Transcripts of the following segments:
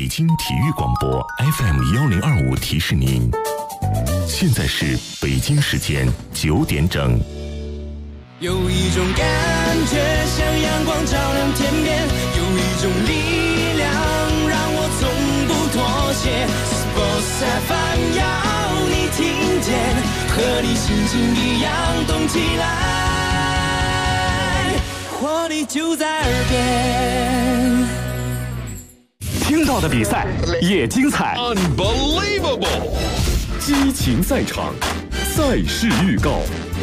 北京体育广播 FM1025提示您，现在是北京时间9点整。 有一种感觉像阳光照亮天边，有一种力量让我从不妥协。Sports FM 要你听见，和你心情一样动起来，活力就在耳边。 听到的比赛也精彩 ，Unbelievable！ 激情赛场，赛事预告。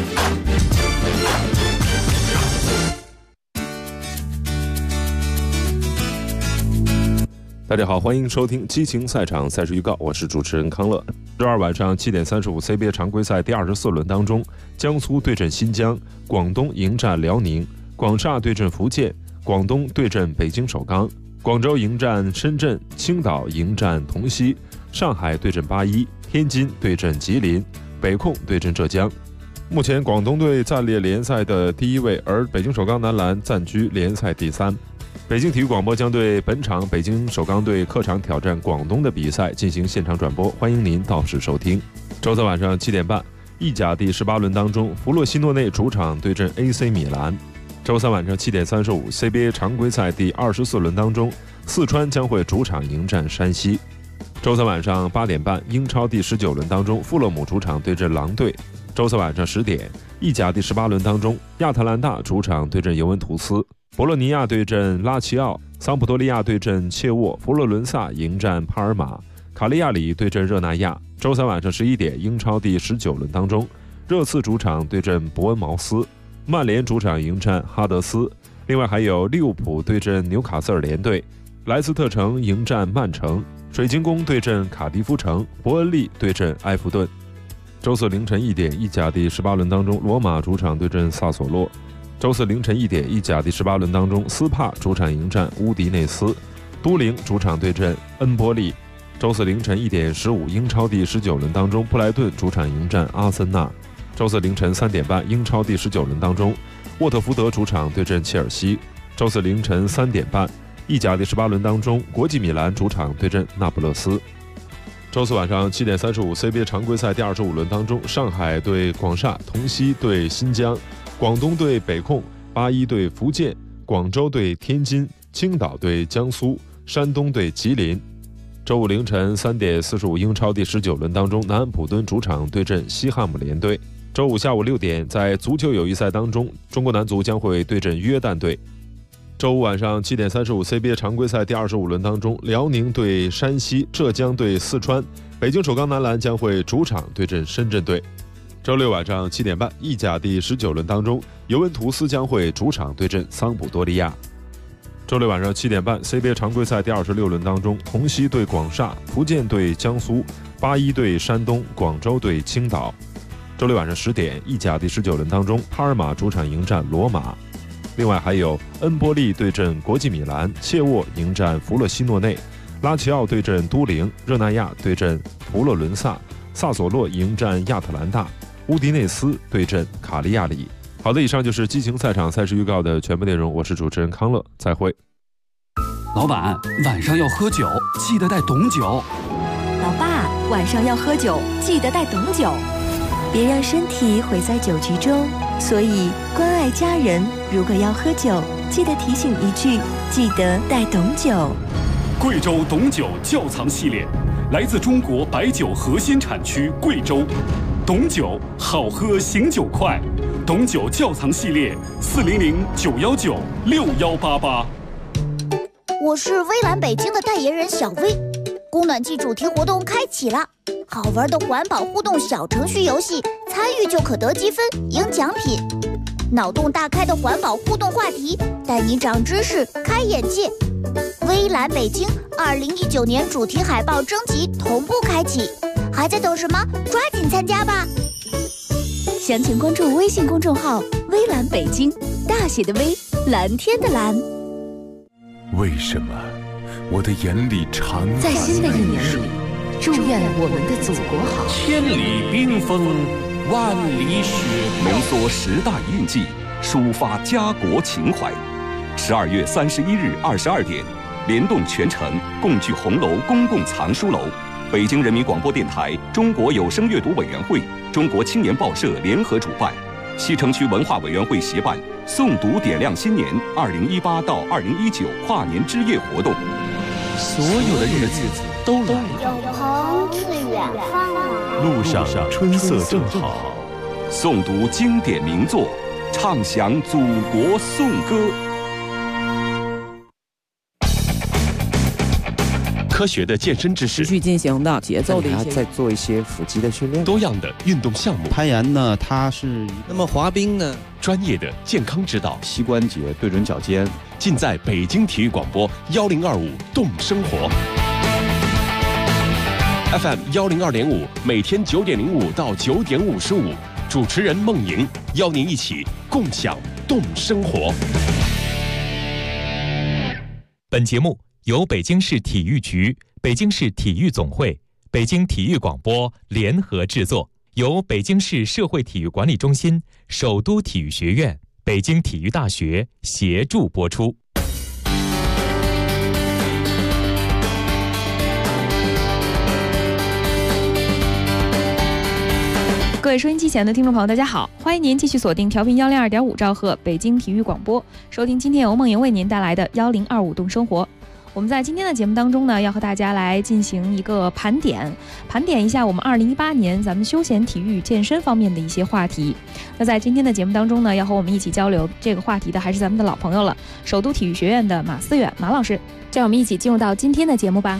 大家好，欢迎收听激情赛场赛事预告，我是主持人康乐。周二晚上7点35 CBA 常规赛第24轮当中，江苏对阵新疆，广东迎战辽宁，广厦对阵福建，广东对阵北京首钢，广州迎战深圳，青岛迎战同曦，上海对阵81，天津对阵吉林，北控对阵浙江。目前广东队暂列联赛的第1位，而北京首钢男篮暂居联赛第3。北京体育广播将对本场北京首钢队客场挑战广东的比赛进行现场转播，欢迎您到时收听。周三晚上7点半，意甲第18轮当中，弗洛西诺内主场对阵 AC 米兰。周三晚上7点35 CBA 常规赛第24轮当中，四川将会主场迎战山西。周三晚上8点半，英超第19轮当中，富勒姆主场对阵狼队。周三晚上10点，意甲第18轮当中，亚特兰大主场对阵尤文图斯，博洛尼亚对阵拉齐奥，桑普多利亚对阵切沃，佛罗伦萨迎战帕尔马，卡利亚里对阵热那亚。周三晚上11点，英超第19轮当中，热刺主场对阵伯恩茅斯，曼联主场迎战哈德斯，另外还有利物浦对阵纽卡斯尔联队，莱斯特城迎战曼城，水晶宫对阵卡迪夫城，伯恩利对阵埃弗顿。周四凌晨1点，意甲第18轮当中，罗马主场对阵萨索洛。周四凌晨1点，意甲第18轮当中，斯帕主场迎战乌迪内斯，都灵主场对阵恩波利。周四凌晨1点15，英超第19轮当中，布莱顿主场迎战阿森纳。周四凌晨3点半，英超第19轮当中，沃特福德主场对阵切尔西。周四凌晨3点半，意甲第18轮当中，国际米兰主场对阵那不勒斯。周四晚上7点35 CBA 常规赛第25轮当中，上海对广厦，同曦对新疆，广东对北控，81对福建，广州对天津，青岛对江苏，山东对吉林。周五凌晨3点45，英超第19轮当中，南安普敦主场对阵西汉姆联队。周五下午6点，在足球友谊赛当中，中国男足将会对阵约旦队。周五晚上7点35 CBA 常规赛第25轮当中，辽宁对山西，浙江对四川，北京首钢男篮将会主场对阵深圳队。周六晚上7点半，意甲第19轮当中，尤文图斯将会主场对阵桑普多利亚。周六晚上7点半 ，CBA 常规赛第26轮当中，同曦对广厦，福建对江苏，81对山东，广州对青岛。周六晚上10点，意甲第19轮当中，帕尔马主场迎战罗马。另外还有恩波利对阵国际米兰，切沃迎战弗洛西诺内，拉齐奥对阵都灵，热那亚对阵佛罗伦萨，萨索洛迎战亚特兰大，乌迪内斯对阵卡利亚里。好的，以上就是激情赛场赛事预告的全部内容，我是主持人康乐，再会。 老板，晚上要喝酒，记得带董酒。 老爸，晚上要喝酒，记得带董酒。别让身体毁在酒局中，所以关爱家人，如果要喝酒，记得提醒一句，记得带董酒。 贵州董酒窖藏系列，来自中国白酒核心产区贵州。董酒好喝醒酒快，董酒窖藏系列400-919-6188。 我是微蓝北京的代言人小薇，供暖季主题活动开启了，好玩的环保互动小程序游戏，参与就可得积分赢奖品。脑洞大开的环保互动话题，带你长知识开眼界。微蓝北京2019年主题海报征集同步开启，还在等什么？抓紧参加吧！ 详情关注微信公众号微蓝北京，大写的微，蓝天的蓝。 为什么我的眼里常在新的一年里，祝愿我们的祖国好。 千里冰封，万里雪浓缩10大印记，抒发家国情怀。12月31日22点， 联动全城，共聚红楼公共藏书楼。北京人民广播电台、中国有声阅读委员会、中国青年报社联合主办，西城区文化委员会协办诵读点亮新年2018到2019跨年之夜活动。 所有的日子都来了， 有朋自远方来， 路上春色正好， 诵读经典名作，唱响祖国颂歌。 科学的健身知识， 持续进行的节奏的一些， 在做一些腹肌的训练， 多样的运动项目。 攀岩呢，它是那么滑冰呢， 专业的健康指导， 膝关节对准脚尖， 尽在北京体育广播1025动生活 FM 102.5，每天9点05到9点55，主持人孟莹邀您一起共享动生活。 本节目由北京市体育局、北京市体育总会、北京体育广播联合制作，由北京市社会体育管理中心、首都体育学院、北京体育大学协助播出。 各位收音机前的听众朋友，大家好，欢迎您继续锁定调频102.5兆赫北京体育广播，收听今天由孟莹为您带来的1025动生活。我们在今天的节目当中呢，要和大家来进行一个盘点一下我们2018年咱们休闲体育健身方面的一些话题。那在今天的节目当中呢，要和我们一起交流这个话题的还是咱们的老朋友了，首都体育学院的马思远马老师，就让我们一起进入到今天的节目吧。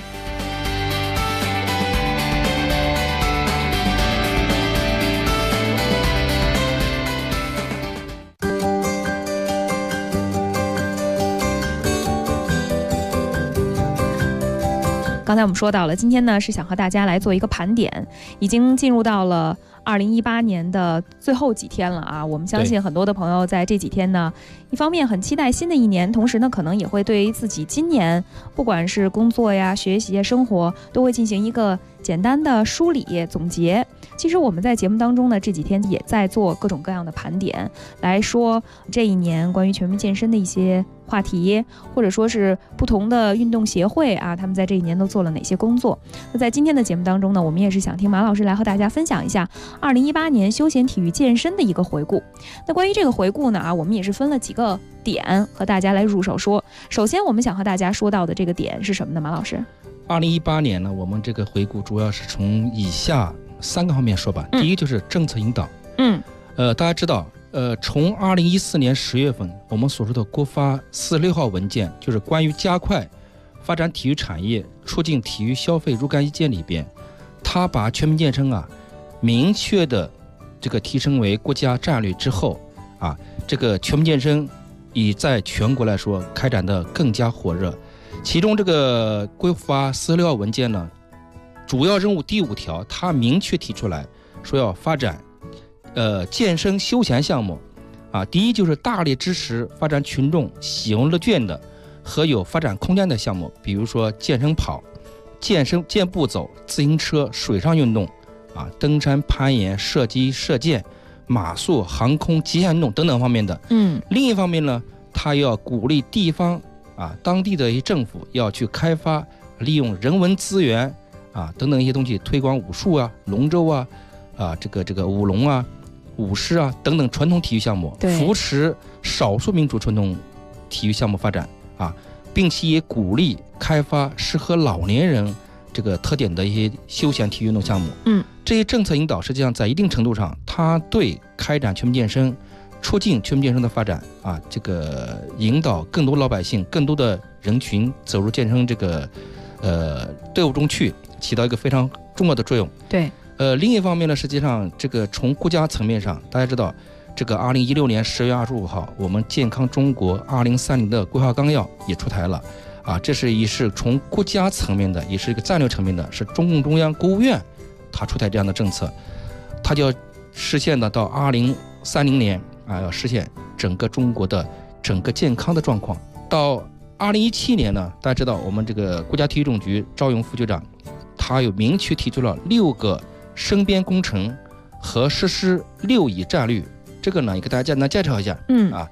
刚才我们说到了，今天呢是想和大家来做一个盘点，已经进入到了2018年的最后几天了啊！我们相信很多的朋友在这几天呢，一方面很期待新的一年，同时呢可能也会对于自己今年不管是工作呀、学习呀、生活，都会进行一个简单的梳理总结。其实我们在节目当中呢，这几天也在做各种各样的盘点，来说这一年关于全民健身的一些话题，或者说是不同的运动协会啊，他们在这一年都做了哪些工作。那在今天的节目当中呢，我们也是想听马老师来和大家分享一下2018年休闲体育健身的一个回顾。那关于这个回顾呢我们也是分了几个点和大家来入手说。首先我们想和大家说到的这个点是什么呢？马老师 ，2018年呢，我们这个回顾主要是从以下3个方面说吧。第一就是政策引导。大家知道，从2014年10月份，我们所说的国发46号文件，就是关于加快发展体育产业、促进体育消费若干意见里边，它把全民健身明确的这个提升为国家战略之后这个全民健身已在全国来说开展的更加火热。其中这个国发46号文件呢，主要任务第5条，它明确提出来说要发展健身休闲项目第一就是大力支持发展群众喜闻乐见的和有发展空间的项目，比如说健身跑、健步走、自行车、水上运动登山、攀岩、射击、射箭、马术、航空、极限运动等等方面的。另一方面呢，它要鼓励地方当地的一些政府要去开发利用人文资源等等一些东西，推广武术龙舟这个舞龙舞狮等等传统体育项目，扶持少数民族传统体育项目发展并且也鼓励开发适合老年人这个特点的一些休闲体育运动项目。这些政策引导实际上在一定程度上，它对开展全民健身、促进全民健身的发展这个引导更多老百姓、更多的人群走入健身这个队伍中去，起到一个非常重要的作用。 对。 另一方面呢，实际上这个从国家层面上，大家知道，这个2016年10月25号，我们健康中国2030的规划纲要也出台了这也是从国家层面的，也是一个战略层面的，是中共中央国务院它出台这样的政策，它就要实现的到2030年要实现整个中国的整个健康的状况。到2017年呢，大家知道我们这个国家体育总局赵勇副局长，他有明确提出了6个身边工程和实施6以战略。这个呢也给大家简单介绍一下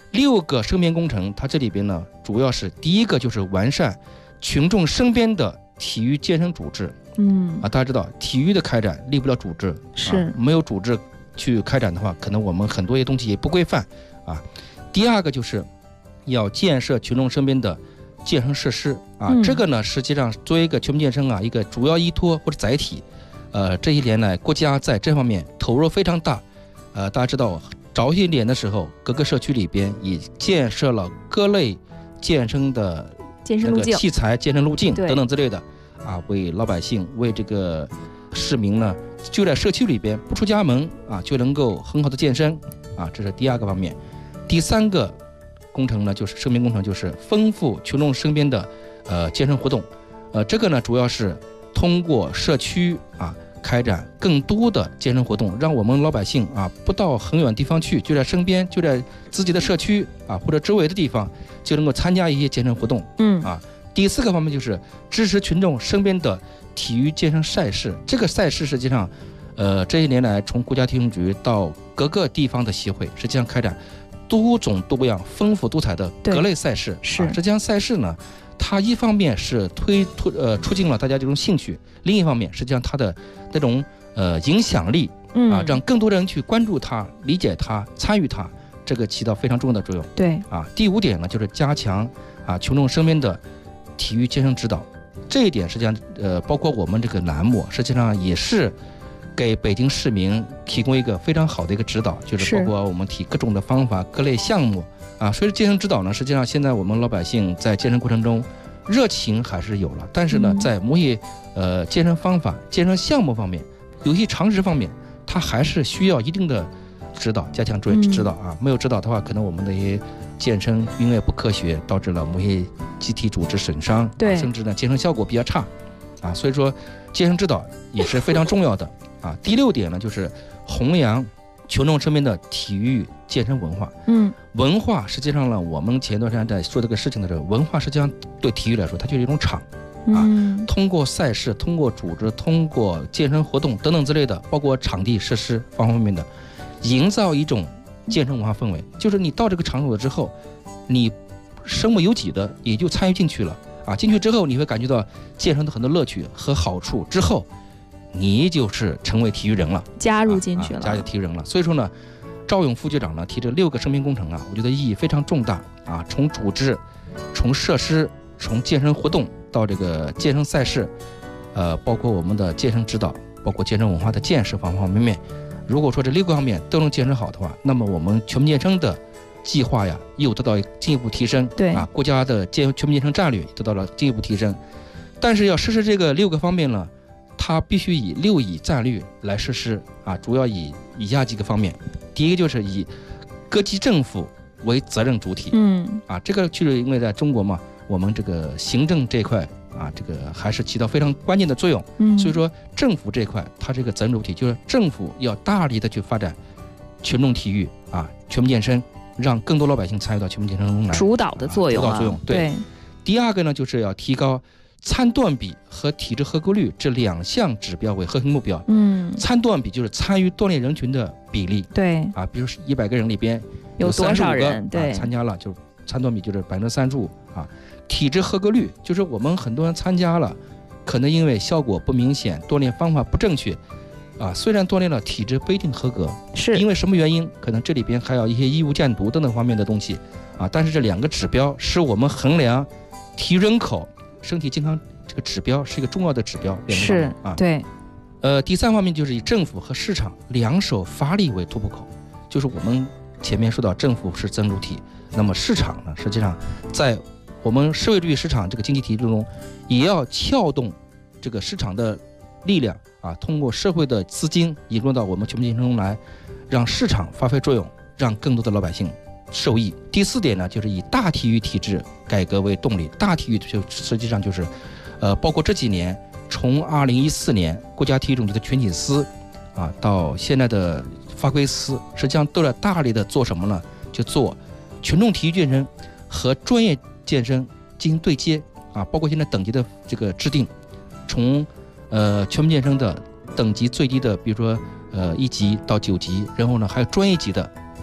6个生边工程，它这里边呢，主要是第一个就是完善群众身边的体育健身组织。大家知道体育的开展离不了组织， 是没有组织去开展的话，可能我们很多些东西也不规范啊。第二个就是要建设群众身边的健身设施啊，这个呢实际上作为一个全民健身啊一个主要依托或者载体，这些年来国家在这方面投入非常大，大家知道早些年的时候，各个社区里边也建设了各类健身的器材、健身路径等等之类的啊，为老百姓、为这个市民呢，就在社区里边不出家门啊，就能够很好的健身啊，这是第二个方面。第三个工程呢，就是生边工程，就是丰富群众身边的健身活动，这个呢主要是通过社区啊开展更多的健身活动，让我们老百姓啊不到很远地方去，就在身边，就在自己的社区啊或者周围的地方就能够参加一些健身活动。第四个方面就是支持群众身边的体育健身赛事，这个赛事实际上这些年来从国家体育局到各个地方的协会，实际上开展多种多样、丰富多彩的各类赛事。实际上赛事呢，它一方面是促进了大家这种兴趣，另一方面实际上它的那种影响力啊，让更多人去关注它、理解它、参与它，这个起到非常重要的作用。 对啊，第五点呢，就是加强啊群众身边的体育健身指导，这一点实际上包括我们这个栏目，实际上也是给北京市民提供一个非常好的一个指导，就是包括我们提各种的方法、各类项目啊。所以健身指导呢，实际上现在我们老百姓在健身过程中热情还是有了，但是呢，在某些健身方法、健身项目方面，有些常识方面，它还是需要一定的指导，加强指导啊。没有指导的话，可能我们的一些健身因为不科学，导致了某些机体组织损伤，甚至呢健身效果比较差啊。所以说，健身指导也是非常重要的啊。第六点呢，就是弘扬群众身边的体育健身文化。文化实际上呢，我们前段时间在说这个事情的时候，文化实际上对体育来说，它就是一种场啊。通过赛事、通过组织、通过健身活动等等之类的，包括场地设施方方面面的，营造一种健身文化氛围。就是你到这个场所之后，你身不由己的也就参与进去了啊。进去之后，你会感觉到健身的很多乐趣和好处，之后你就是成为体育人了， 加入进去了， 加入体育人了。所以说呢，赵勇副局长呢提这6个生边工程啊，我觉得意义非常重大啊。从组织、从设施、从健身活动到这个健身赛事，包括我们的健身指导，包括健身文化的建设方方面面。如果说这6个方面都能建设好的话，那么我们全民健身的计划呀又得到进一步提升。 对啊，国家的全民健身战略得到了进一步提升。但是要实施这个6个方面呢，它必须以6以战略来实施啊，主要以下几个方面。第一个就是以各级政府为责任主体。这个就是因为在中国嘛，我们这个行政这一块啊，这个还是起到非常关键的作用。所以说政府这一块它这个责任主体，就是政府要大力的去发展群众体育啊，全民健身，让更多老百姓参与到全民健身中来， 主导的作用。 主导作用。对。第二个呢，就是要提高参段比和体质合格率这2项指标为核心目标。参段比就是参与锻炼人群的比例。 对啊，比如100个人里边有多少人对参加了，就参段比就是35%啊。体质合格率就是我们很多人参加了，可能因为效果不明显，锻炼方法不正确啊，虽然锻炼了，体质不一定合格， 是因为什么原因？可能这里边还有一些医务健读等等方面的东西啊。但是这2个指标是我们衡量体育人口身体健康这个指标，是一个重要的指标。 是啊，对。 第3方面就是以政府和市场2手发力为突破口，就是我们前面说到政府是责任主体，那么市场呢，实际上在我们社会主义市场这个经济体制中，也要撬动这个市场的力量啊，通过社会的资金引入到我们全民健身中来，让市场发挥作用，让更多的老百姓受益。第4点呢，就是以大体育体制改革为动力。大体育就实际上就是包括这几年，从2014年国家体育总局的群体司啊，到现在的发规司，实际上都在大力的做什么呢？就做群众体育健身和专业健身进行对接啊，包括现在等级的这个制定，从全民健身的等级最低的，比如说1级到9级，然后呢还有专业级的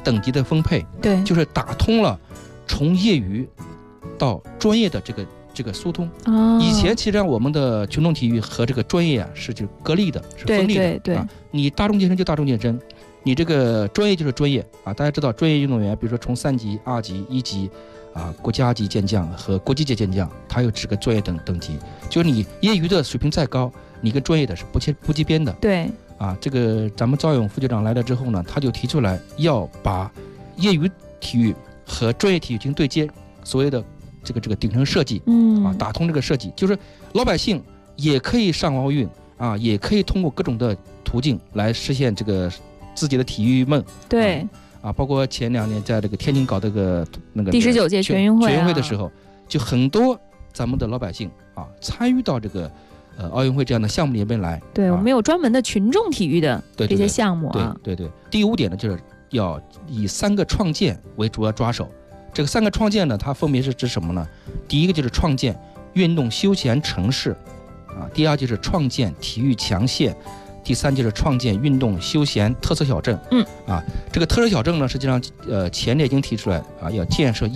等级的分配， 对， 就是打通了从业余到专业的这个疏通。以前其实上我们的群众体育和这个专业啊是就割裂的，是分离的。 对， 你大众健身就大众健身，你这个专业就是专业啊。大家知道专业运动员，比如说从3级、2级、1级啊，国家级健将和国际级健将，它有这个专业等级。就是你业余的水平再高，你跟专业的是不接边的。 对。 这个咱们赵勇副局长来了之后呢，他就提出来要把业余体育和专业体育进行对接，所谓的这个顶层设计，打通这个设计，就是老百姓也可以上奥运啊，也可以通过各种的途径来实现这个自己的体育梦。 对。 包括前2年在这个天津搞那个第19届全运会的时候，就很多咱们的老百姓参与到这个奥运会这样的项目里面来。 对，我们有专门的群众体育的这些项目啊。 对。第5点呢，就是要以3个创建为主要抓手。这个3个创建呢，它分别是指什么呢？第一个就是创建运动休闲城市第2就是创建体育强县，第3就是创建运动休闲特色小镇。这个特色小镇呢，实际上前年已经提出来要建设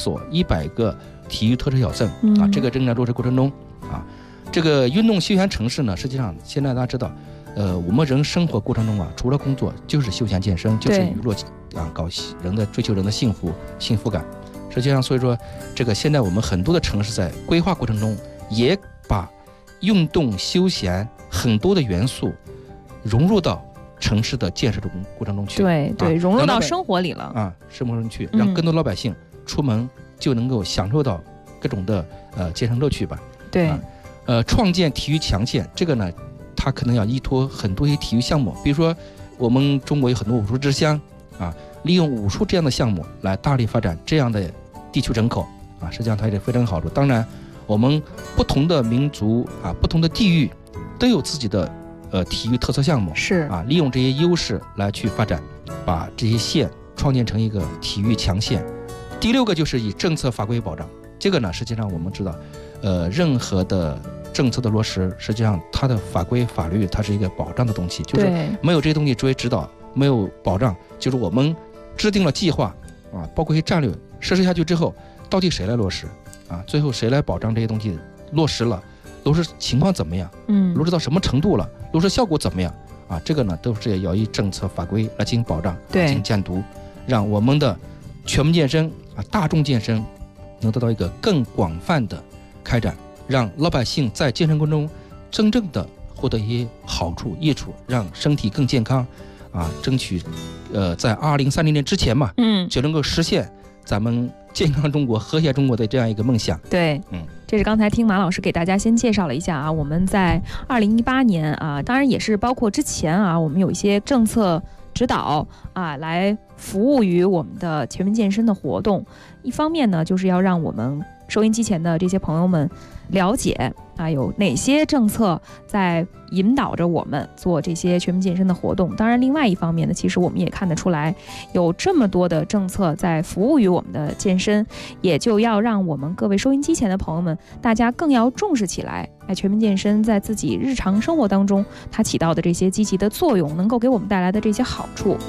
100个体育特色小镇这个正在落实过程中这个运动休闲城市呢，实际上现在大家知道，我们人生活过程中除了工作就是休闲健身，就是娱乐搞追求人的幸福感。实际上，所以说这个现在我们很多的城市在规划过程中也把运动休闲很多的元素融入到城市的建设过程中去。 对，融入到生活里了生活中去，让更多老百姓出门就能够享受到各种的健身乐趣吧。 对。 创建体育强县，这个呢，它可能要依托很多一些体育项目，比如说我们中国有很多武术之乡利用武术这样的项目来大力发展这样的地区人口实际上它也是非常好处。当然，我们不同的民族不同的地域都有自己的体育特色项目， 是利用这些优势来去发展，把这些县创建成一个体育强县。第6个就是以政策法规保障，这个呢，实际上我们知道，任何的政策的落实，实际上它的法规法律它是一个保障的东西，就是没有这些东西作为指导，没有保障，就是我们制定了计划包括一些战略实施下去之后，到底谁来落实最后谁来保障这些东西落实了，落实情况怎么样，落实到什么程度了，落实效果怎么样这个呢都是要以政策法规来进行保障，进行监督，让我们的全民健身大众健身能得到一个更广泛的开展，让老百姓在健身过程中真正的获得一些好处益处，让身体更健康争取在2030年之前嘛就能够实现咱们健康中国和谐中国的这样一个梦想。 对，这是刚才听马老师给大家先介绍了一下我们在2018年当然也是包括之前我们有一些政策指导来服务于我们的全民健身的活动。一方面呢，就是要让我们收音机前的这些朋友们了解有哪些政策在引导着我们做这些全民健身的活动。当然另外一方面呢，其实我们也看得出来，有这么多的政策在服务于我们的健身，也就要让我们各位收音机前的朋友们大家更要重视起来，全民健身在自己日常生活当中它起到的这些积极的作用，能够给我们带来的这些好处。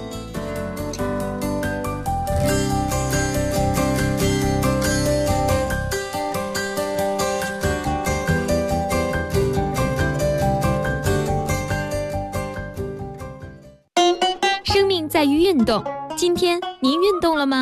在于运动，今天您运动了吗？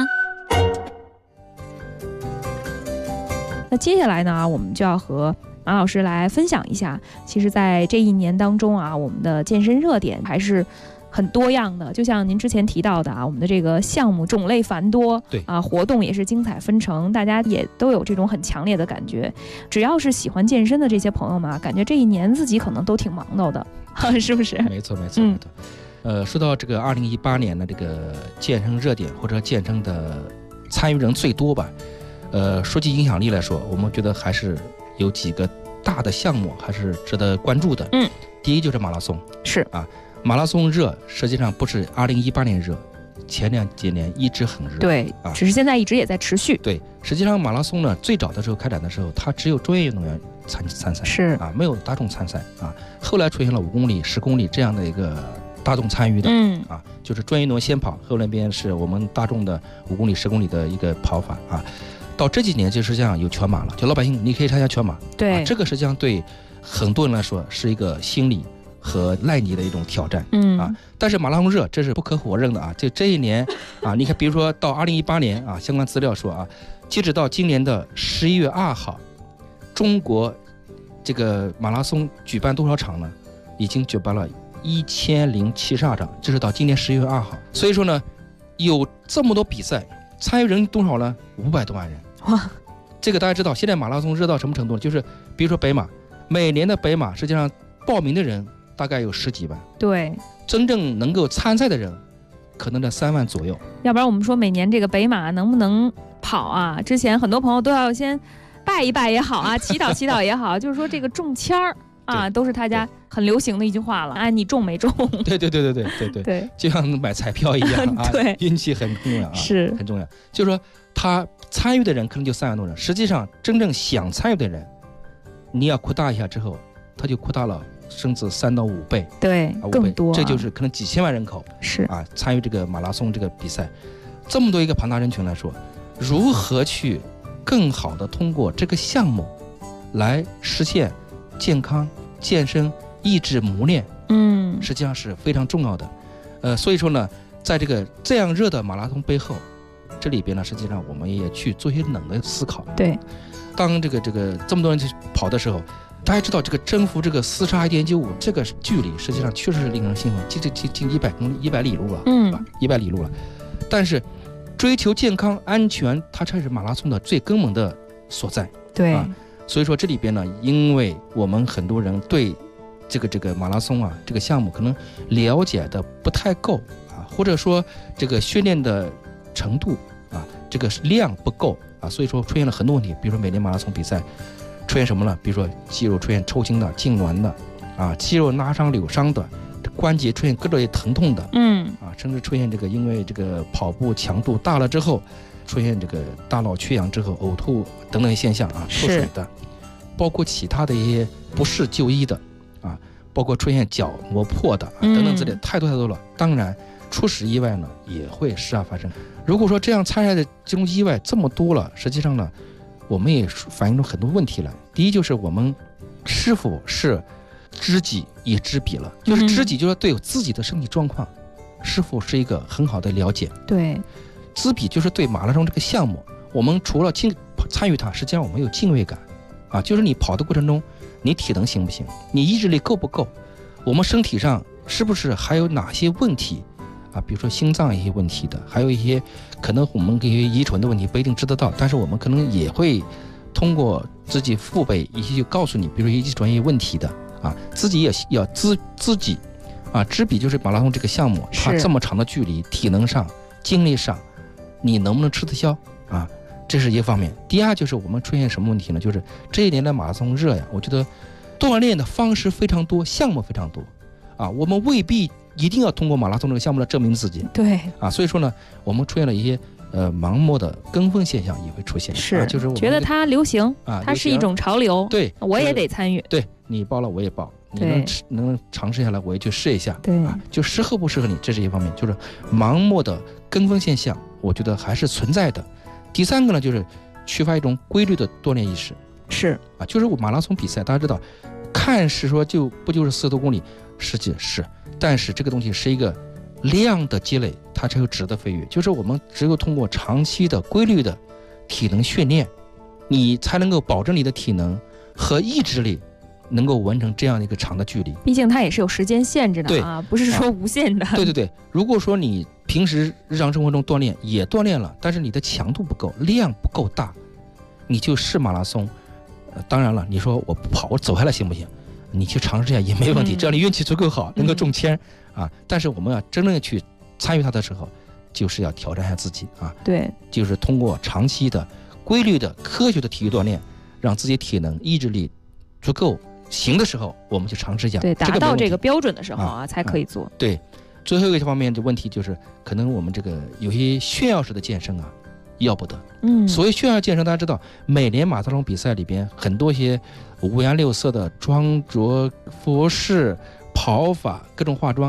那接下来呢，我们就要和马老师来分享一下，其实在这1年当中我们的健身热点还是很多样的，就像您之前提到的我们的这个项目种类繁多， 对活动也是精彩纷呈，大家也都有这种很强烈的感觉。只要是喜欢健身的这些朋友们感觉这1年自己可能都挺忙叨的，是不是？ 没错。说到这个2018年的这个健身热点或者健身的参与人最多吧，说起影响力来说，我们觉得还是有几个大的项目还是值得关注的。第一就是马拉松， 是马拉松热实际上不是2018年热，前几年一直很热， 对只是现在一直也在持续。 对，实际上马拉松呢，最早的时候开展的时候，它只有专业运动员参赛， 是没有大众参赛后来出现了5公里、10公里这样的一个大众参与的，就是专业运动员先跑，后那边是我们大众的5公里、10公里的一个跑法啊。到这几年就实际上有全马了，就老百姓你可以参加全马， 对， 这个实际上对很多人来说是一个心理和耐力的一种挑战，但是马拉松热这是不可否认的啊。就这一年啊，你看，比如说到2018年啊，相关资料说啊，截止到今年的11月2号，中国这个马拉松举办多少场呢？已经举办了1072场，这是到今年11月2号。所以说呢，有这么多比赛，参与人多少呢？500多万人。 哇， 这个大家知道，现在马拉松热到什么程度呢？就是比如说北马，每年的北马实际上报名的人大概有10几万， 对， 真正能够参赛的人可能在3万左右。 要不然我们说每年这个北马能不能跑啊？之前很多朋友都要先拜一拜也好啊，祈祷祈祷也好，就是说这个中签儿啊，都是大家很流行的一句话了。哎，你中没中？ 对，就像买彩票一样啊， 对， 运气很重要啊， 是很重要。就是说他参与的人可能就3万多人，实际上真正想参与的人，你要扩大一下之后，他就扩大了，甚至3到5倍， 对，更多， 这就是可能几千万人口是啊参与这个马拉松这个比赛。这么多一个庞大人群来说，如何去更好的通过这个项目来实现健康、健身、意志磨练，实际上是非常重要的。所以说呢，在这样热的马拉松背后，这里边呢，实际上我们也去做一些冷的思考。 对， 当这么多人去跑的时候，大家知道这个征服这个42 1.95这个距离，实际上确实是令人兴奋，近100公里、100里路了，100里路了。但是追求健康安全，它才是马拉松的最根本的所在。 对， 所以说这里边呢，因为我们很多人对这个马拉松啊这个项目可能了解的不太够啊，或者说这个训练的程度啊，这个量不够啊，所以说出现了很多问题。比如说每年马拉松比赛出现什么呢？比如说肌肉出现抽筋的、痉挛的啊，肌肉拉伤、扭伤的，关节出现各种疼痛的，甚至出现因为这个跑步强度大了之后，出现这个大脑缺氧之后呕吐等等现象啊，脱水的，包括其他的一些不适就医的啊，包括出现脚磨破的等等之类，太多了。当然，初始意外呢也会时而发生。如果说这样参赛的这种意外这么多了，实际上呢，我们也反映出很多问题来。第一就是我们是否是知己也知彼了，就是知己就是对自己的身体状况是否是一个很好的了解， 对， 知彼就是对马拉松这个项目，我们除了参与它，实际上我们有敬畏感啊，就是你跑的过程中，你体能行不行，你意志力够不够，我们身体上是不是还有哪些问题啊？比如说心脏一些问题的，还有一些可能我们一些遗传的问题不一定知得到，但是我们可能也会通过自己父辈一些就告诉你，比如说一些专业问题的啊，自己也要自己啊，知彼就是马拉松这个项目，它这么长的距离，体能上、精力上，你能不能吃得消啊？这是一方面。第二就是我们出现什么问题呢？就是这一年的马拉松热呀，我觉得锻炼的方式非常多，项目非常多啊，我们未必一定要通过马拉松这个项目来证明自己。 对啊，所以说呢，我们出现了一些盲目的跟风现象也会出现，就是我们觉得它流行啊，它是一种潮流， 对， 我也得参与， 对你报了我也报。你能尝试下来，我也去试一下。 对啊，就适合不适合你，这是一方面。就是盲目的跟风现象，我觉得还是存在的。第三个呢，就是缺乏一种规律的锻炼意识。 是啊，就是我马拉松比赛，大家知道，看是说不就是40多公里，实际是，但是这个东西是一个量的积累，它才有质的飞跃。就是我们只有通过长期的规律的体能训练，你才能够保证你的体能和意志力能够完成这样的一个长的距离， 毕竟它也是有时间限制的啊，不是说无限的。 对，如果说你平时日常生活中锻炼也锻炼了，但是你的强度不够，量不够大，你就试马拉松，当然了，你说我不跑，我走下来行不行？你去尝试一下也没问题，只要你运气足够好，能够中签啊。但是我们要真正去参与它的时候，就是要挑战一下自己啊。 对， 就是通过长期的、规律的、科学的体育锻炼，让自己体能、意志力足够行的时候，我们去尝试一下。 对，达到这个标准的时候啊，才可以做。 对，最后一个方面的问题就是，可能我们这个有些炫耀式的健身啊，要不得。所谓炫耀健身，大家知道，每年马拉松比赛里边很多些五颜六色的装着服饰、跑法、各种化妆，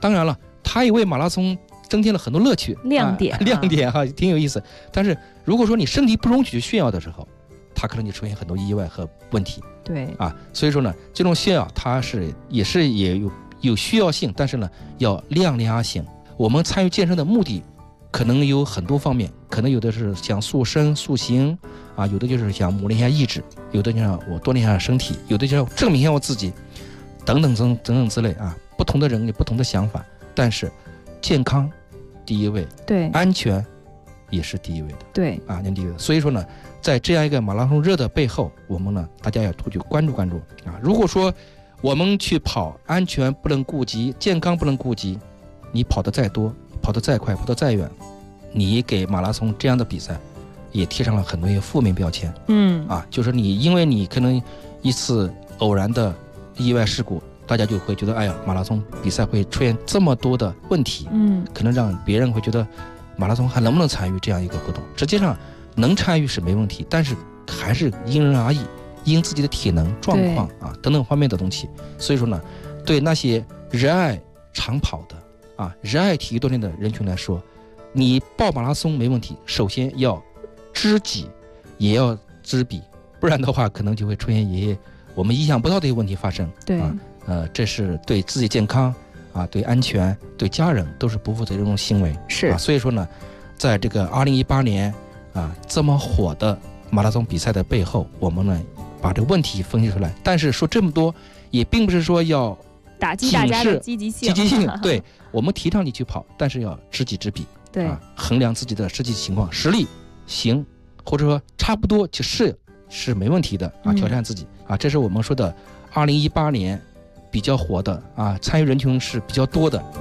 当然了，它也为马拉松增添了很多乐趣、 亮点、 亮点哈，挺有意思。但是如果说你身体不容许炫耀的时候，它可能就出现很多意外和问题。 对啊，所以说呢，这种炫耀它也有需要性，但是呢要量力而行。我们参与健身的目的可能有很多方面，可能有的是想塑身塑形啊，有的就是想磨练一下意志，有的就让我多练一下身体，有的就要证明一下我自己，等等之类啊。不同的人有不同的想法，但是健康第一位， 对， 安全也是第一位的， 对啊，第一位的。所以说呢，在这样一个马拉松热的背后，我们呢大家要多去关注啊。如果说我们去跑，安全不能顾及，健康不能顾及，你跑得再多，跑得再快，跑得再远，你给马拉松这样的比赛也贴上了很多一些负面标签。就是你因为你可能一次偶然的意外事故，大家就会觉得，哎呀，马拉松比赛会出现这么多的问题，可能让别人会觉得马拉松还能不能参与这样一个活动？实际上能参与是没问题，但是还是因人而异，因自己的体能状况啊等等方面的东西。所以说呢，对那些热爱长跑的啊、热爱体育锻炼的人群来说，你报马拉松没问题，首先要知己，也要知彼，不然的话可能就会出现一些我们意想不到的一些问题发生。 对， 这是对自己健康啊、对安全、对家人都是不负责任的行为。 是啊，所以说呢，在这个2018年啊这么火的马拉松比赛的背后，我们呢把这个问题分析出来。但是说这么多，也并不是说要打击大家的积极性。 对，我们提倡你去跑，但是要知己知彼。 对， 衡量自己的实际情况，实力行，或者说差不多是没问题的啊，挑战自己啊，这是我们说的2018年比较火的啊，参与人群是比较多的。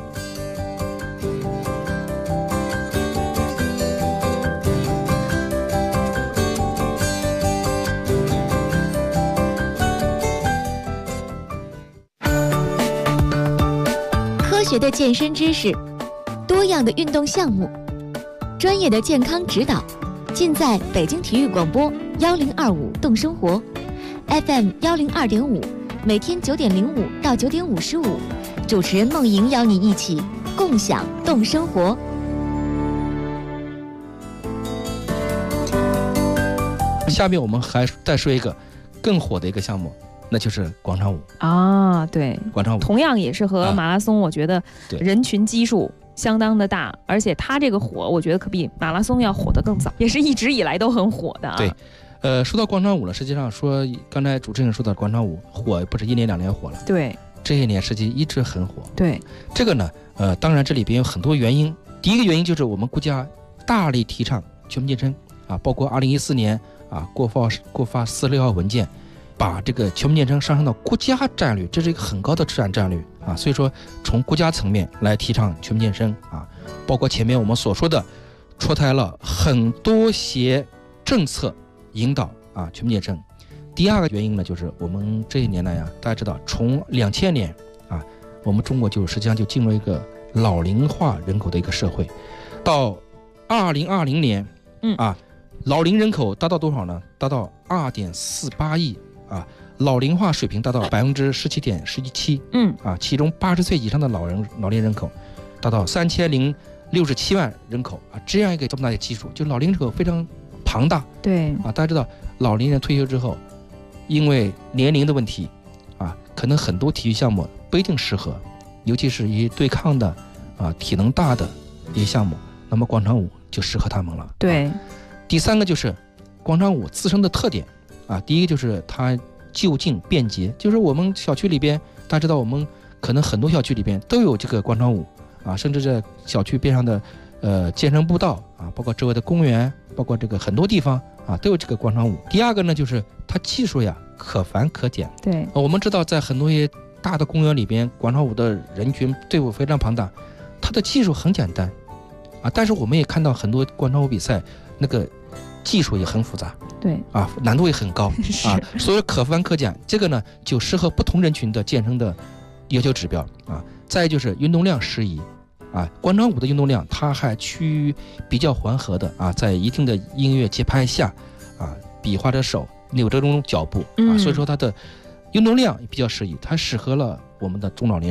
科学的健身知识，多样的运动项目，专业的健康指导，尽在北京体育广播1025动生活 FM 102.5，每天9点05到9点55，主持人梦莹邀你一起共享动生活。 下面我们还再说一个更火的一个项目，那就是广场舞啊。对， 广场舞同样也是和马拉松，我觉得人群基数相当的大，而且它这个火，我觉得可比马拉松要火得更早，也是一直以来都很火的啊。 对，说到广场舞了，实际上说刚才主持人说的广场舞火不是1年2年火了， 对， 这些年实际一直很火。 对，这个呢，当然这里边有很多原因。第一个原因就是我们国家大力提倡全民健身啊，包括2014年啊过发46号文件，把这个全民健身上升到国家战略，这是一个很高的战略啊。所以说从国家层面来提倡全民健身啊，包括前面我们所说的出台了很多些政策引导啊全民健身。第二个原因呢，就是我们这一年来大家知道从2000年啊，我们中国实际上就进入一个老龄化人口的一个社会，到2020年啊，老龄人口达到多少呢？达到2.48亿啊，老龄化水平达到17.17%，啊，其中80岁以上的老年人口达到3067万人口啊，这样一个这么大的基数，就老龄人口非常庞大。 对啊，大家知道老年人退休之后，因为年龄的问题啊，可能很多体育项目不一定适合，尤其是一些对抗的啊体能大的一些项目，那么广场舞就适合他们了。 对， 第三个就是广场舞自身的特点啊，第一个就是它就近便捷，就是我们小区里边，大家知道我们可能很多小区里边都有这个广场舞啊，甚至在小区边上的健身步道啊，包括周围的公园，包括这个很多地方啊都有这个广场舞。第二个呢，就是它技术可繁可简。 对， 我们知道在很多一些大的公园里边，广场舞的人群队伍非常庞大，它的技术很简单啊，但是我们也看到很多广场舞比赛那个技术也很复杂， 对啊，难度也很高啊，所以可繁可简，这个呢就适合不同人群的健身的要求指标啊。再就是运动量适宜啊，广场舞的运动量它还趋于比较缓和的啊，在一定的音乐节拍下啊，比划着手，扭着这种脚步啊，所以说它的运动量比较适宜，它适合了我们的中老年人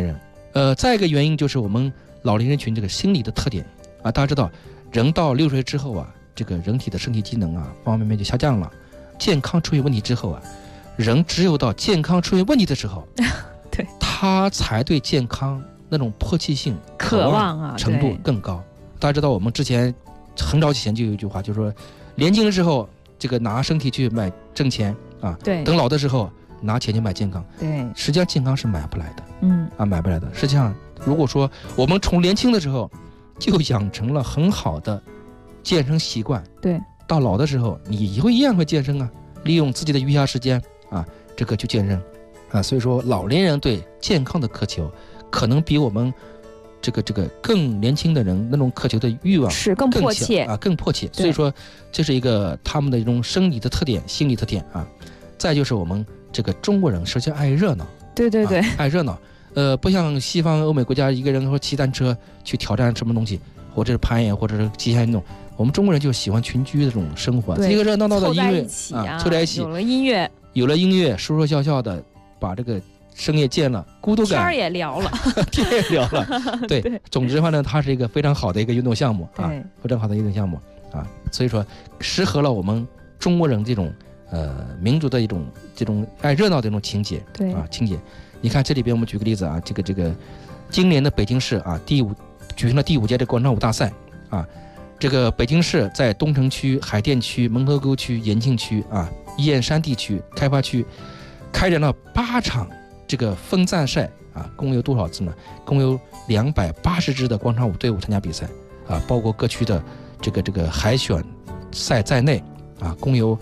再一个原因就是我们老年人群这个心理的特点啊，大家知道，人到60岁之后啊，这个人体的身体机能啊，方方面面就下降了，健康出现问题之后啊，人只有到健康出现问题的时候， 对， 他才对健康那种迫切性、 渴望啊程度更高。大家知道，我们之前很早以前就有一句话，就是说，年轻的时候这个拿身体去买挣钱啊， 对， 等老的时候拿钱去买健康， 对， 实际上健康是买不来的，买不来的。实际上，如果说我们从年轻的时候就养成了很好的健身习惯， 对， 到老的时候你一样会健身啊，利用自己的余暇时间啊，这个去健身啊。所以说，老年人对健康的渴求，可能比我们这个更年轻的人那种渴求的欲望是更迫切啊，更迫切。所以说，这是一个他们的一种生理的特点、心理特点啊。再就是我们这个中国人实际上爱热闹， 对， 爱热闹。不像西方欧美国家，一个人说骑单车去挑战什么东西，或者是攀岩，或者是极限运动。我们中国人就喜欢群居的这种生活，一个热闹闹的音乐凑在一起，有了音乐， 说说笑笑的，把这个深夜见了，孤独感天也聊了， 对，总之的话呢，它是一个非常好的一个运动项目啊，非常好的运动项目啊，所以说适合了我们中国人这种民族的一种这种爱热闹的一种情节， 对啊， 情节。你看这里边我们举个例子啊，这个今年的北京市啊举行了第5届的广场舞大赛啊，这个北京市在东城区、海淀区、门头沟区、延庆区啊、燕山地区、开发区开展了8场这个分站赛啊，共有多少支呢？共有280支的广场舞队伍参加比赛啊，包括各区的这个海选赛在内啊，共有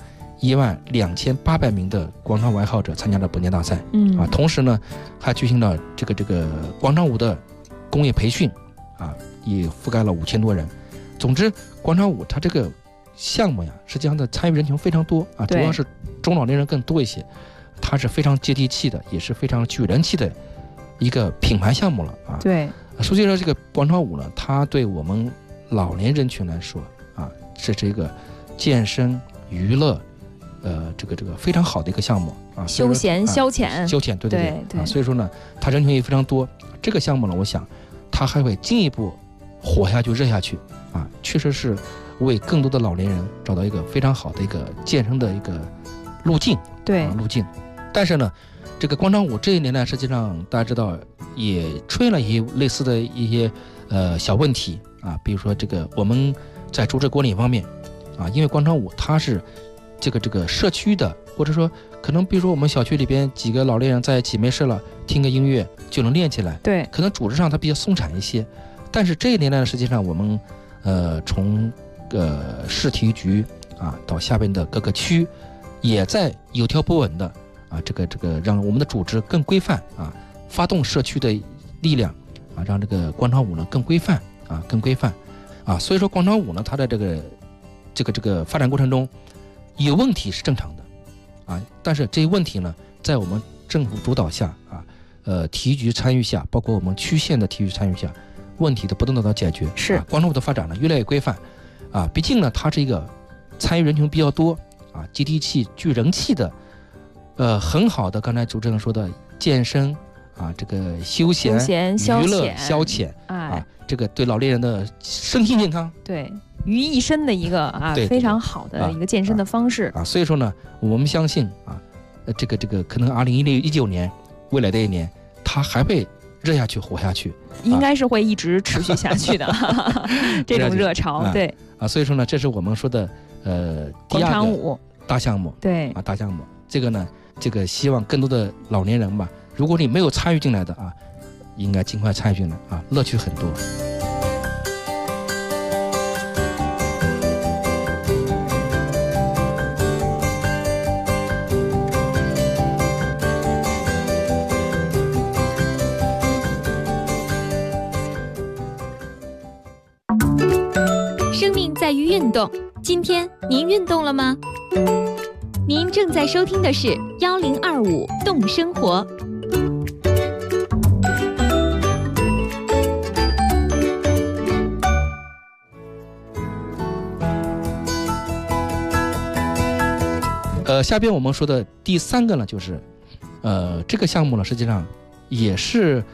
12800名的广场舞爱好者参加了本届大赛，同时呢，还举行了这个广场舞的工业培训，啊，也覆盖了5000多人。总之，广场舞它这个项目呀，实际上的参与人群非常多啊，主要是中老年人更多一些，它是非常接地气的，也是非常具人气的一个品牌项目了啊。 对， 所以说这个广场舞呢，它对我们老年人群来说啊，这是一个健身娱乐。这个非常好的一个项目啊， 休闲消遣， 对啊，所以说呢，它人群也非常多。这个项目呢，我想它还会进一步火下去、热下去啊，确实是为更多的老年人找到一个非常好的一个健身的一个路径，路径。但是呢，这个广场舞这一年呢，实际上大家知道也出现了一些类似的一些小问题啊，比如说这个我们在组织管理方面啊，因为广场舞它是这个社区的，或者说可能比如说我们小区里边几个老年人在一起没事了，听个音乐就能练起来， 对， 可能组织上它比较松散一些。但是这一年呢，实际上我们从市体育局啊到下边的各个区，也在有条不紊的啊这个让我们的组织更规范啊，发动社区的力量啊，让这个广场舞呢更规范啊。所以说广场舞呢，它的这个发展过程中有问题是正常的啊，但是这些问题呢，在我们政府主导下啊，体育局参与下，包括我们区县的体育参与下，问题的不断得到解决。 是广场舞的发展呢越来越规范啊，毕竟呢它是一个参与人群比较多啊，接地气、具人气的，很好的刚才主持人说的健身啊，这个休闲娱乐消遣啊，这个对老年人的身心健康对。于一身的一个啊，非常好的一个健身的方式啊，所以说呢，我们相信啊，这个可能2019年未来的一年，它还会热下去、火下去， 应该是会一直持续下去的这种热潮，对啊，所以说呢，这是我们说的第2个大项目， 对啊，大项目，这个呢，希望更多的老年人吧，如果你没有参与进来的啊，应该尽快参与进来啊，乐趣很多。 在于运动，今天您运动了吗？您正在收听的是1025动生活。 下边我们说的第3个呢，就是这个项目呢，实际上也是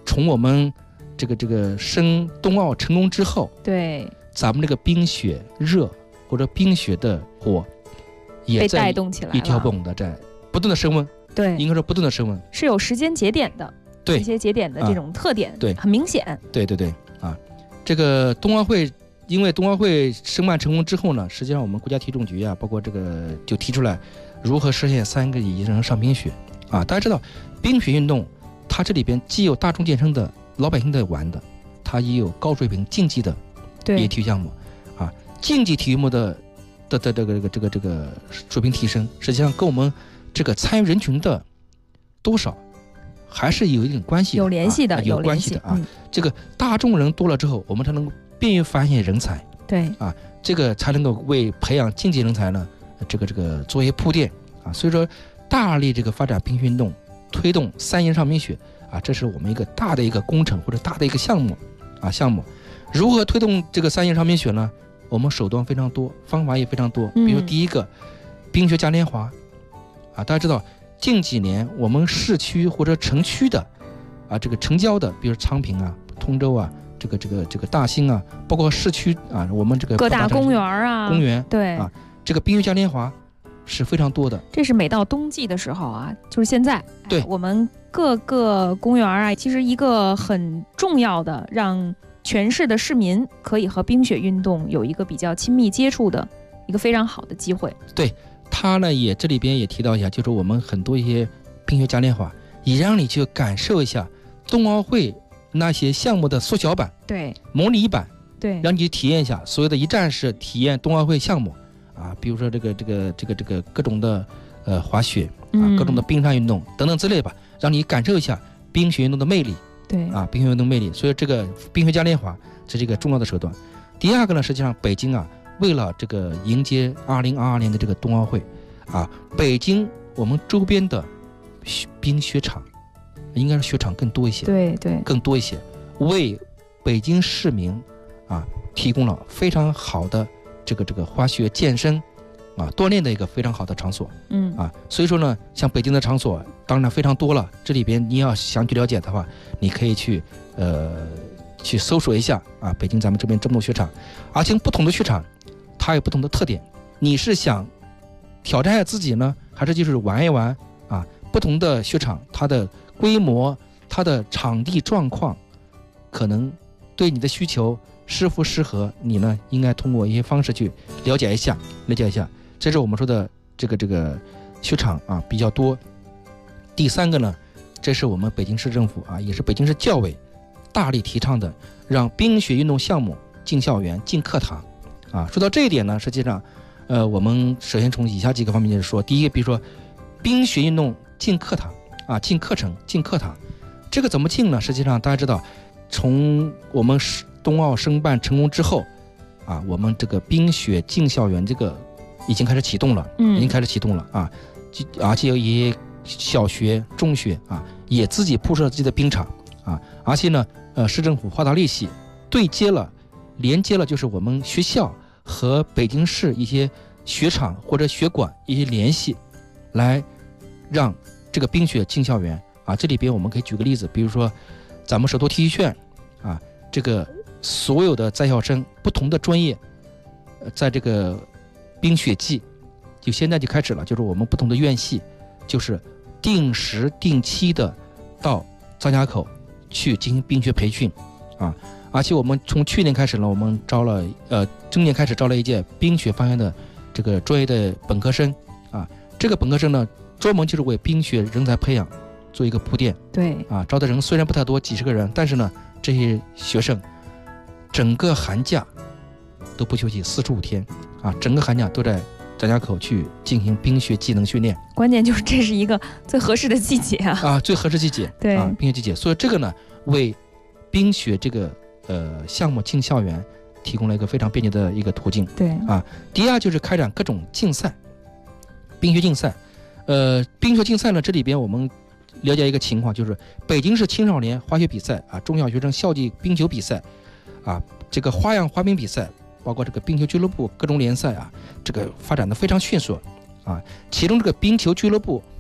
从我们这个升冬奥成功之后， 对， 咱们这个冰雪热或者冰雪的火也被带动起来了， 一条不紊的在不断的升温。 对， 应该说不断的升温， 是有时间节点的。 对， 一些节点的这种特点， 对， 很明显。 对啊，这个冬奥会，因为冬奥会申办成功之后呢，实际上我们国家体育总局啊，包括这个就提出来如何实现3个亿人上冰雪啊。大家知道，冰雪运动它这里边既有大众健身的老百姓的玩的，它也有高水平竞技的一些体育项目啊。竞技体育目的这个水平提升，实际上跟我们这个参与人群的多少还是有一定关系的， 有联系的， 有关系的啊。这个大众人多了之后，我们才能够便于发现人才， 对啊，这个才能够为培养竞技人才呢，这个做一些铺垫啊。所以说，大力这个发展冰雪运动，推动3亿上冰雪啊，这是我们一个大的一个工程或者大的一个项目啊。如何推动这个3亿上冰雪呢？我们手段非常多，方法也非常多。比如第一个，冰雪嘉年华啊，大家知道。近几年，我们市区或者城区的，啊，这个城郊的，比如昌平啊、通州啊，这个大兴啊，包括市区啊，我们这个各大公园啊，对啊，这个冰雪嘉年华是非常多的。 这是每到冬季的时候啊，就是现在， 对， 我们各个公园啊，其实一个很重要的，让全市的市民可以和冰雪运动有一个比较亲密接触的一个非常好的机会。 对。他呢也这里边也提到一下，就是我们很多一些冰雪嘉年华，也让你去感受一下冬奥会那些项目的缩小版， 对， 模拟版， 对， 让你去体验一下所有的一站式体验冬奥会项目啊，比如说这个各种的滑雪啊，各种的冰上运动等等之类吧，让你感受一下冰雪运动的魅力， 对啊， 冰雪运动魅力。所以这个冰雪嘉年华这是一个重要的手段。第二个呢，实际上北京啊。为了这个迎接2022年的这个冬奥会，啊，北京我们周边的冰雪场，应该是雪场更多一些， 对， 更多一些，为北京市民啊提供了非常好的这个滑雪健身啊锻炼的一个非常好的场所，所以说呢，像北京的场所当然非常多了，这里边你要想去了解的话，你可以去搜索一下啊，北京咱们这边这么多雪场，而且不同的雪场。它有不同的特点，你是想挑战一下自己呢，还是就是玩一玩啊？不同的雪场，它的规模、它的场地状况，可能对你的需求适不适合你呢？应该通过一些方式去了解一下。这是我们说的这个雪场啊比较多。第三个呢，这是我们北京市政府啊，也是北京市教委大力提倡的，让冰雪运动项目进校园、进课堂。啊，说到这一点呢，实际上，我们首先从以下几个方面就是说，第一个，比如说，冰雪运动进课堂啊，进课程、进课堂，这个怎么进呢？实际上大家知道，从我们冬奥申办成功之后，啊，我们这个冰雪进校园这个已经开始启动了，啊，而且有一些小学、中学啊，也自己铺设了自己的冰场啊，而且呢，市政府花大力气连接了就是我们学校和北京市一些雪场或者雪馆一些联系，来让这个冰雪进校园啊。这里边我们可以举个例子，比如说咱们首都体育学院啊，这个所有的在校生不同的专业，在这个冰雪季就现在就开始了，就是我们不同的院系就是定时定期的到张家口去进行冰雪培训啊。而且我们从去年开始呢，我们今年开始招了一届冰雪方向的这个专业的本科生啊。这个本科生呢，专门就是为冰雪人才培养做一个铺垫。 对啊，招的人虽然不太多，几十个人，但是呢，这些学生整个寒假都不休息45天啊，整个寒假都在张家口去进行冰雪技能训练。 关键就是这是一个最合适的季节啊， 最合适季节， 对啊，冰雪季节。所以这个呢，为冰雪这个项目进校园提供了一个非常便捷的一个途径。 对啊，第二就是开展各种竞赛，冰雪竞赛。冰雪竞赛呢，这里边我们了解一个情况，就是北京市青少年滑雪比赛啊，中小学生校际冰球比赛啊，这个花样滑冰比赛，包括这个冰球俱乐部各种联赛啊，这个发展的非常迅速啊。其中这个冰球俱乐部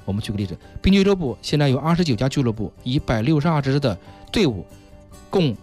我们举个例子，冰球俱乐部现在有29家俱乐部，162支的队伍，共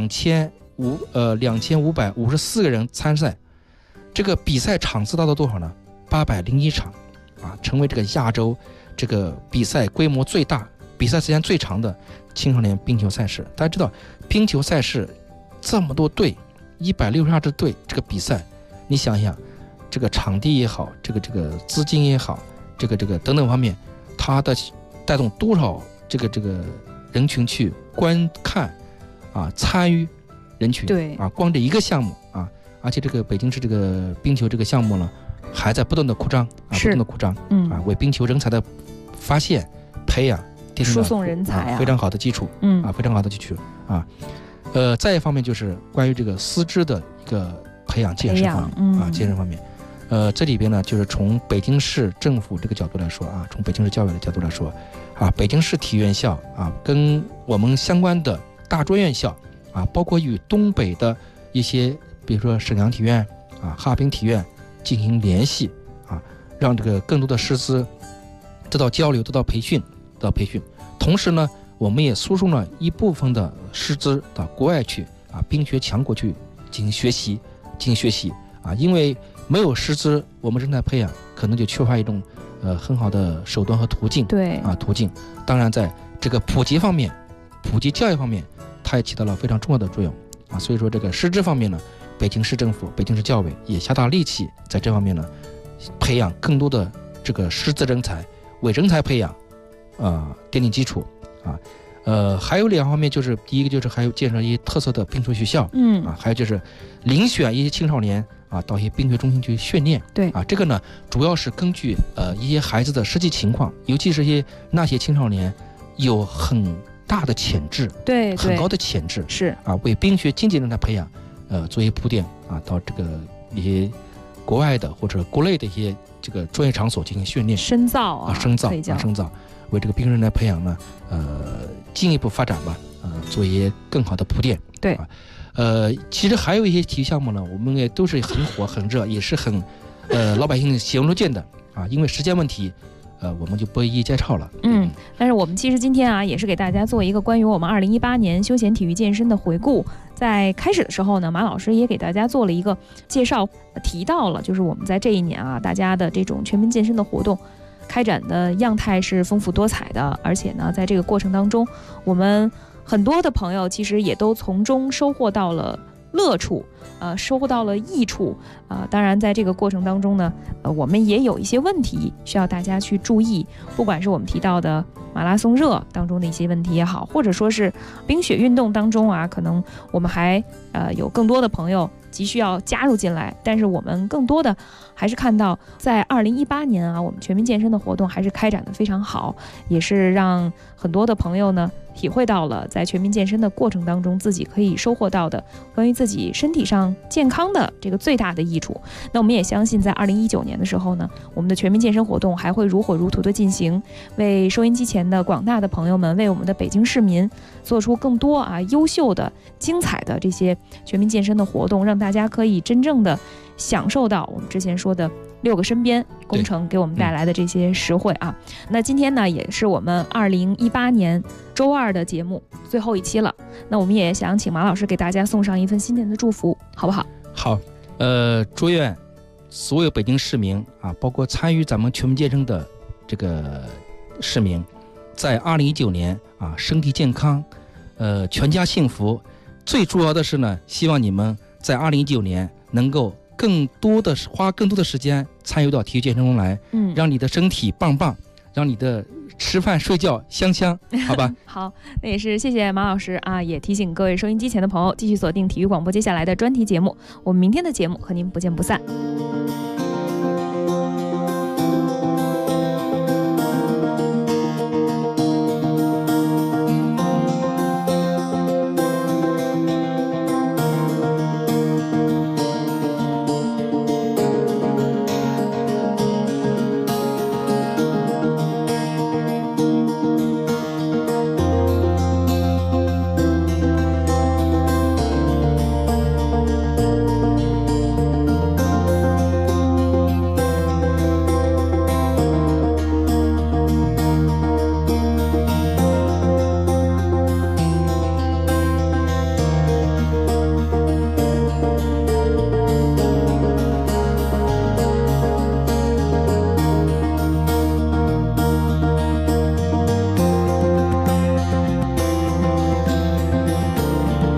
2554个人参赛。这个比赛场次达到多少呢？801场，成为这个亚洲这个比赛规模最大、比赛时间最长的青少年冰球赛事。大家知道，冰球赛事这么多队，162支队，这个比赛，你想一想，这个场地也好，这个资金也好，这个等等方面，它的带动多少这个人群去观看参与人群， 对光这一个项目而且这个北京市这个冰球这个项目呢，还在不断的扩张不断的扩张，为冰球人才的发现、培养奠定了输送人才非常好的基础，非常好的基础再一方面就是关于这个师资的一个培养建设方面建设方面，这里边呢就是从北京市政府这个角度来说从北京市教委的角度来说北京市体育院校跟我们相关的大专院校包括与东北的一些，比如说沈阳体院哈尔滨体院进行联系让这个更多的师资得到交流、得到培训。同时呢，我们也输送了一部分的师资到国外去冰学强国去进行学习因为没有师资，我们人才培养可能就缺乏一种很好的手段和途径。 对途径。当然，在这个普及方面、普及教育方面，它也起到了非常重要的作用所以说，这个师资方面呢，北京市政府、北京市教委也下大力气在这方面呢，培养更多的这个师资人才，为人才培养奠定基础还有两方面，就是第一个就是还有建设一些特色的冰球学校，还有就是遴选一些青少年到一些冰学中心去训练。 对这个呢主要是根据一些孩子的实际情况，尤其是那些青少年有很大的潜质， 对很高的潜质， 是为冰学经济人才培养做一些铺垫到这个一些国外的或者国内的一些这个专业场所进行训练深造深造，为这个冰人才培养呢进一步发展吧做一些更好的铺垫。 对其实还有一些体育项目呢，我们也都是很火很热，也是很老百姓喜闻乐见的因为时间问题我们就不一一介绍了。 但是我们其实今天也是给大家做一个关于我们2018年休闲体育健身的回顾。在开始的时候呢，马老师也给大家做了一个介绍，提到了就是我们在这一年大家的这种全民健身的活动开展的样态是丰富多彩的，而且呢，在这个过程当中，我们很多的朋友其实也都从中收获到了乐处，收获到了益处，当然在这个过程当中呢，我们也有一些问题需要大家去注意，不管是我们提到的马拉松热当中的一些问题也好，或者说是冰雪运动当中可能我们还有更多的朋友急需要加入进来，但是我们更多的还是看到在2018年我们全民健身的活动还是开展的非常好，也是让很多的朋友呢体会到了在全民健身的过程当中自己可以收获到的关于自己身体上健康的这个最大的益处。那我们也相信在2019年的时候呢，我们的全民健身活动还会如火如荼的进行，为收音机前的广大的朋友们，为我们的北京市民做出更多优秀的精彩的这些全民健身的活动，让大家可以真正的享受到我们之前说的6个身边工程给我们带来的这些实惠那今天呢也是我们2018年周二的节目最后一期了，那我们也想请马老师给大家送上一份新年的祝福，好不好？ 好，祝愿所有北京市民包括参与咱们全民健身的这个市民，在2019年身体健康，全家幸福。最主要的是呢，希望你们在2019年能够花更多的时间参与到体育健身中来，让你的身体棒棒，让你的吃饭睡觉香香，好吧？ 好，那也是谢谢马老师也提醒各位收音机前的朋友继续锁定体育广播接下来的专题节目，我们明天的节目和您不见不散。